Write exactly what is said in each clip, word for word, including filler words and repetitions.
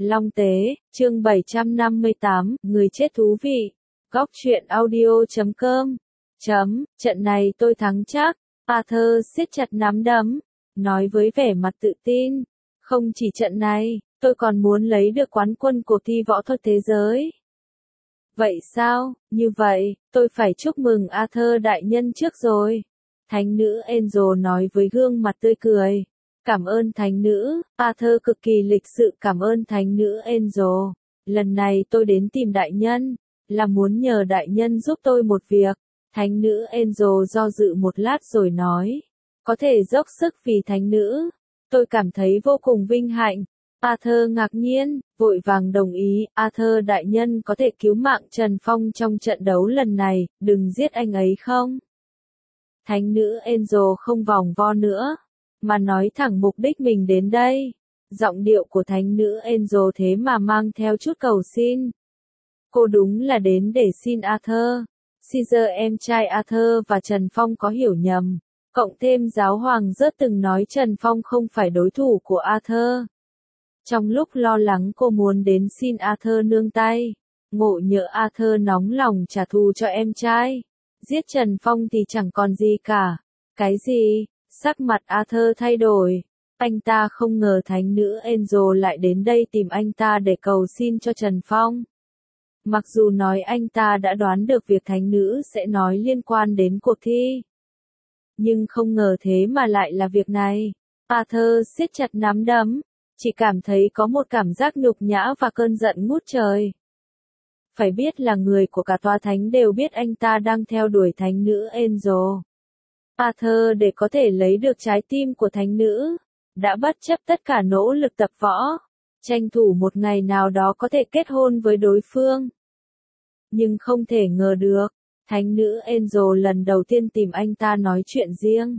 Long Tế, chương bảy trăm năm mươi tám, người chết thú vị. Góc truyện audio chấm com. Chấm, trận này tôi thắng chắc. Arthur siết chặt nắm đấm, nói với vẻ mặt tự tin. Không chỉ trận này, tôi còn muốn lấy được quán quân cuộc thi võ thuật thế giới. Vậy sao, như vậy, tôi phải chúc mừng Arthur đại nhân trước rồi. Thánh nữ Angel nói với gương mặt tươi cười. Cảm ơn thánh nữ, Arthur cực kỳ lịch sự cảm ơn thánh nữ Angel. Lần này tôi đến tìm đại nhân, là muốn nhờ đại nhân giúp tôi một việc. Thánh nữ Angel do dự một lát rồi nói. Có thể dốc sức vì thánh nữ. Tôi cảm thấy vô cùng vinh hạnh. Arthur ngạc nhiên, vội vàng đồng ý. Arthur đại nhân có thể cứu mạng Trần Phong trong trận đấu lần này, đừng giết anh ấy không? Thánh nữ Angel không vòng vo nữa, mà nói thẳng mục đích mình đến đây. Giọng điệu của thánh nữ Angel thế mà mang theo chút cầu xin. Cô đúng là đến để xin Arthur. Caesar em trai Arthur và Trần Phong có hiểu nhầm. Cộng thêm giáo hoàng rất từng nói Trần Phong không phải đối thủ của Arthur. Trong lúc lo lắng cô muốn đến xin Arthur nương tay. Ngộ nhỡ Arthur nóng lòng trả thù cho em trai. Giết Trần Phong thì chẳng còn gì cả. Cái gì? Sắc mặt Arthur thay đổi. Anh ta không ngờ thánh nữ Angel lại đến đây tìm anh ta để cầu xin cho Trần Phong. Mặc dù nói anh ta đã đoán được việc thánh nữ sẽ nói liên quan đến cuộc thi. Nhưng không ngờ thế mà lại là việc này. Arthur siết chặt nắm đấm. Chỉ cảm thấy có một cảm giác nhục nhã và cơn giận ngút trời. Phải biết là người của cả tòa thánh đều biết anh ta đang theo đuổi thánh nữ Angel. Arthur để có thể lấy được trái tim của thánh nữ, đã bất chấp tất cả nỗ lực tập võ, tranh thủ một ngày nào đó có thể kết hôn với đối phương. Nhưng không thể ngờ được, thánh nữ Angel lần đầu tiên tìm anh ta nói chuyện riêng.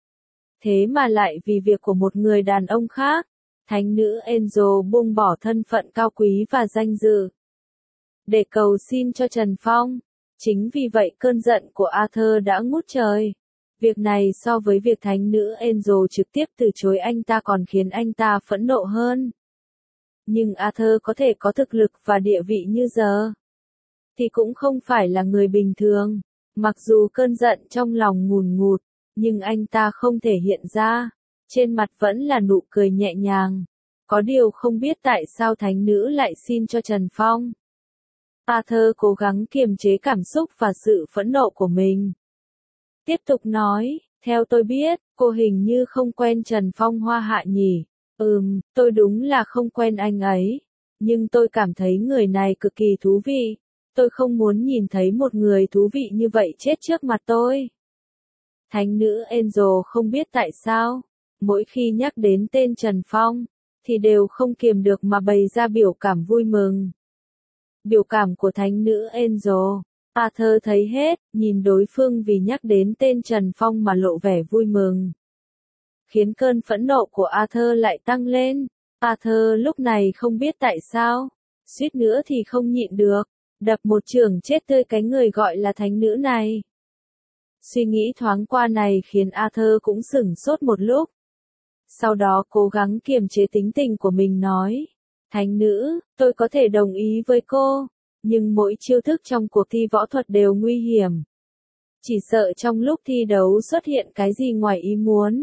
Thế mà lại vì việc của một người đàn ông khác, thánh nữ Angel buông bỏ thân phận cao quý và danh dự để cầu xin cho Trần Phong. Chính vì vậy cơn giận của Arthur đã ngút trời. Việc này so với việc thánh nữ Angel trực tiếp từ chối anh ta còn khiến anh ta phẫn nộ hơn. Nhưng Arthur có thể có thực lực và địa vị như giờ, thì cũng không phải là người bình thường. Mặc dù cơn giận trong lòng ngùn ngụt, nhưng anh ta không thể hiện ra. Trên mặt vẫn là nụ cười nhẹ nhàng. Có điều không biết tại sao thánh nữ lại xin cho Trần Phong. Arthur cố gắng kiềm chế cảm xúc và sự phẫn nộ của mình. Tiếp tục nói, theo tôi biết, cô hình như không quen Trần Phong Hoa Hạ nhỉ. Ừm, tôi đúng là không quen anh ấy. Nhưng tôi cảm thấy người này cực kỳ thú vị. Tôi không muốn nhìn thấy một người thú vị như vậy chết trước mặt tôi. Thánh nữ Angel không biết tại sao, mỗi khi nhắc đến tên Trần Phong, thì đều không kiềm được mà bày ra biểu cảm vui mừng. Biểu cảm của thánh nữ Angel, Arthur thấy hết, nhìn đối phương vì nhắc đến tên Trần Phong mà lộ vẻ vui mừng. Khiến cơn phẫn nộ của Arthur lại tăng lên. Arthur lúc này không biết tại sao, suýt nữa thì không nhịn được, đập một chưởng chết tươi cái người gọi là thánh nữ này. Suy nghĩ thoáng qua này khiến Arthur cũng sửng sốt một lúc. Sau đó cố gắng kiềm chế tính tình của mình nói. Thánh nữ, tôi có thể đồng ý với cô, nhưng mỗi chiêu thức trong cuộc thi võ thuật đều nguy hiểm. Chỉ sợ trong lúc thi đấu xuất hiện cái gì ngoài ý muốn.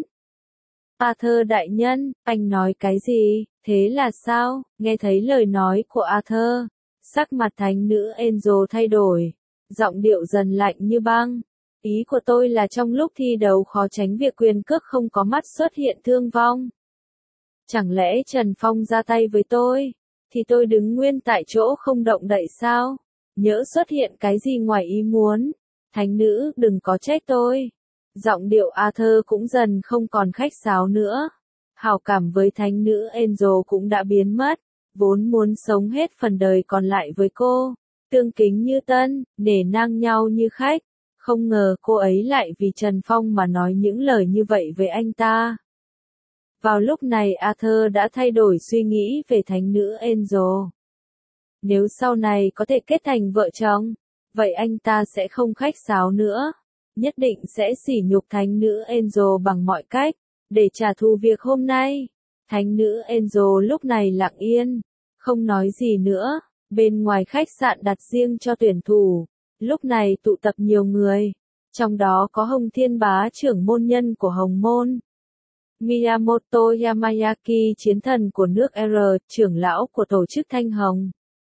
Arthur đại nhân, anh nói cái gì, thế là sao? Nghe thấy lời nói của Arthur, sắc mặt thánh nữ Angel thay đổi, giọng điệu dần lạnh như băng. Ý của tôi là trong lúc thi đấu khó tránh việc quyền cước không có mắt xuất hiện thương vong. Chẳng lẽ Trần Phong ra tay với tôi, thì tôi đứng nguyên tại chỗ không động đậy sao? Nhỡ xuất hiện cái gì ngoài ý muốn, thánh nữ đừng có trách tôi. Giọng điệu Arthur cũng dần không còn khách sáo nữa. Hảo cảm với thánh nữ Angel cũng đã biến mất, vốn muốn sống hết phần đời còn lại với cô, tương kính như tân, nể nang nhau như khách. Không ngờ cô ấy lại vì Trần Phong mà nói những lời như vậy với anh ta. Vào lúc này Arthur đã thay đổi suy nghĩ về thánh nữ Angel. Nếu sau này có thể kết thành vợ chồng, vậy anh ta sẽ không khách sáo nữa. Nhất định sẽ sỉ nhục thánh nữ Angel bằng mọi cách, để trả thù việc hôm nay. Thánh nữ Angel lúc này lặng yên, Không nói gì nữa, bên ngoài khách sạn đặt riêng cho tuyển thủ, lúc này tụ tập nhiều người, trong đó có Hồng Thiên Bá trưởng môn nhân của Hồng Môn. Miyamoto Yamayaki chiến thần của nước R, trưởng lão của tổ chức Thanh Hồng.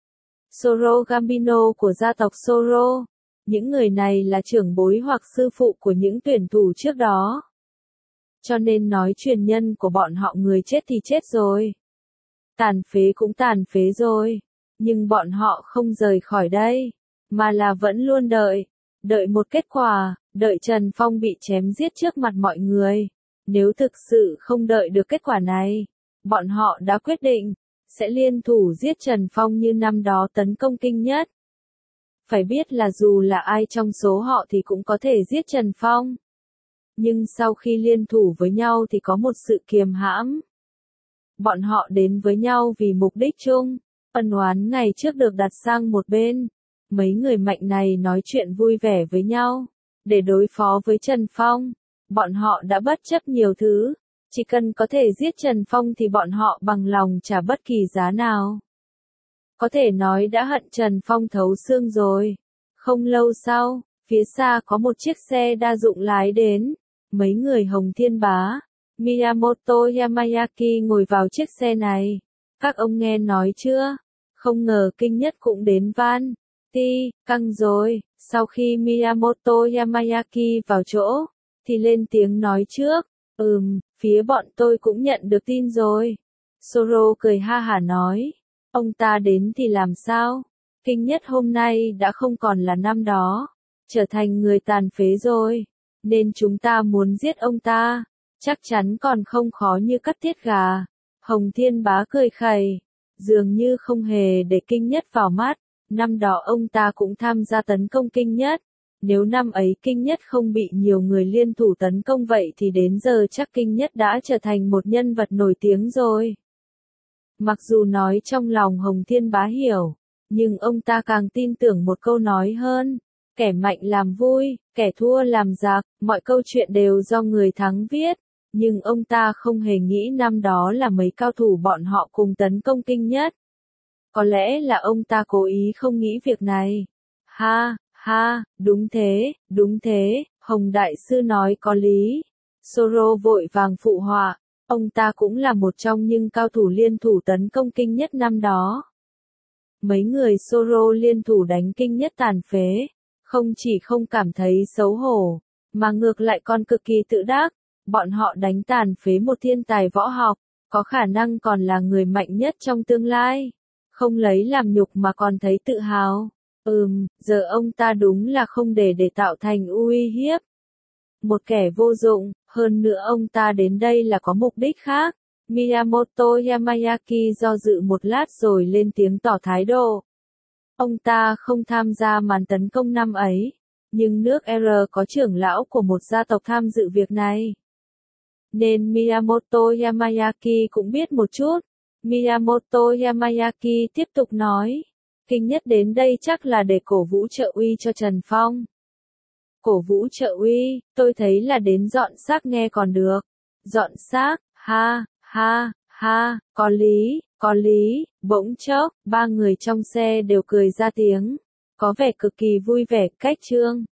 Soro Gambino của gia tộc Soro. Những người này là trưởng bối hoặc sư phụ của những tuyển thủ trước đó. Cho nên nói truyền nhân của bọn họ người chết thì chết rồi. Tàn phế cũng tàn phế rồi. Nhưng bọn họ không rời khỏi đây, mà là vẫn luôn đợi. Đợi một kết quả, đợi Trần Phong bị chém giết trước mặt mọi người. Nếu thực sự không đợi được kết quả này, bọn họ đã quyết định, sẽ liên thủ giết Trần Phong như năm đó tấn công Kinh Nhất. Phải biết là dù là ai trong số họ thì cũng có thể giết Trần Phong. Nhưng sau khi liên thủ với nhau thì có một sự kiềm hãm. Bọn họ đến với nhau vì mục đích chung, ân oán ngày trước được đặt sang một bên. Mấy người mạnh này nói chuyện vui vẻ với nhau, để đối phó với Trần Phong. Bọn họ đã bất chấp nhiều thứ, chỉ cần có thể giết Trần Phong thì bọn họ bằng lòng trả bất kỳ giá nào. Có thể nói đã hận Trần Phong thấu xương rồi. Không lâu sau, phía xa có một chiếc xe đa dụng lái đến. Mấy người Hồng Thiên Bá, Miyamoto Yamayaki ngồi vào chiếc xe này. Các ông nghe nói chưa? Không ngờ Kinh Nhất cũng đến van. Ti, căng rồi. Sau khi Miyamoto Yamayaki vào chỗ, thì lên tiếng nói trước. Ừm, phía bọn tôi cũng nhận được tin rồi. Soro cười ha hả nói. Ông ta đến thì làm sao? Kinh Nhất hôm nay đã không còn là năm đó, trở thành người tàn phế rồi. Nên chúng ta muốn giết ông ta, chắc chắn còn không khó như cắt tiết gà. Hồng Thiên Bá cười khẩy, dường như không hề để Kinh Nhất vào mắt. Năm đó ông ta cũng tham gia tấn công Kinh Nhất. Nếu năm ấy Kinh Nhất không bị nhiều người liên thủ tấn công vậy thì đến giờ chắc Kinh Nhất đã trở thành một nhân vật nổi tiếng rồi. Mặc dù nói trong lòng Hồng Thiên Bá hiểu, nhưng ông ta càng tin tưởng một câu nói hơn. Kẻ mạnh làm vui, kẻ thua làm giặc, mọi câu chuyện đều do người thắng viết. Nhưng ông ta không hề nghĩ năm đó là mấy cao thủ bọn họ cùng tấn công Kinh Nhất. Có lẽ là ông ta cố ý không nghĩ việc này. Ha, ha, đúng thế, đúng thế, Hồng Đại Sư nói có lý. Soro vội vàng phụ họa, ông ta cũng là một trong những cao thủ liên thủ tấn công Kinh Nhất năm đó. Mấy người Soro liên thủ đánh Kinh Nhất tàn phế, không chỉ không cảm thấy xấu hổ, mà ngược lại còn cực kỳ tự đắc. Bọn họ đánh tàn phế một thiên tài võ học, có khả năng còn là người mạnh nhất trong tương lai. Không lấy làm nhục mà còn thấy tự hào. Ừm, giờ ông ta đúng là không để để tạo thành uy hiếp. Một kẻ vô dụng, hơn nữa ông ta đến đây là có mục đích khác. Miyamoto Yamayaki do dự một lát rồi lên tiếng tỏ thái độ. Ông ta không tham gia màn tấn công năm ấy, nhưng nước R có trưởng lão của một gia tộc tham dự việc này. Nên Miyamoto Yamayaki cũng biết một chút. Miyamoto Yamayaki tiếp tục nói, Kinh Nhất đến đây chắc là để cổ vũ trợ uy cho Trần Phong. Cổ vũ trợ uy, tôi thấy là đến dọn xác nghe còn được. Dọn xác, ha, ha, ha, có lý, có lý. Bỗng chốc, ba người trong xe đều cười ra tiếng, có vẻ cực kỳ vui vẻ. Cách chương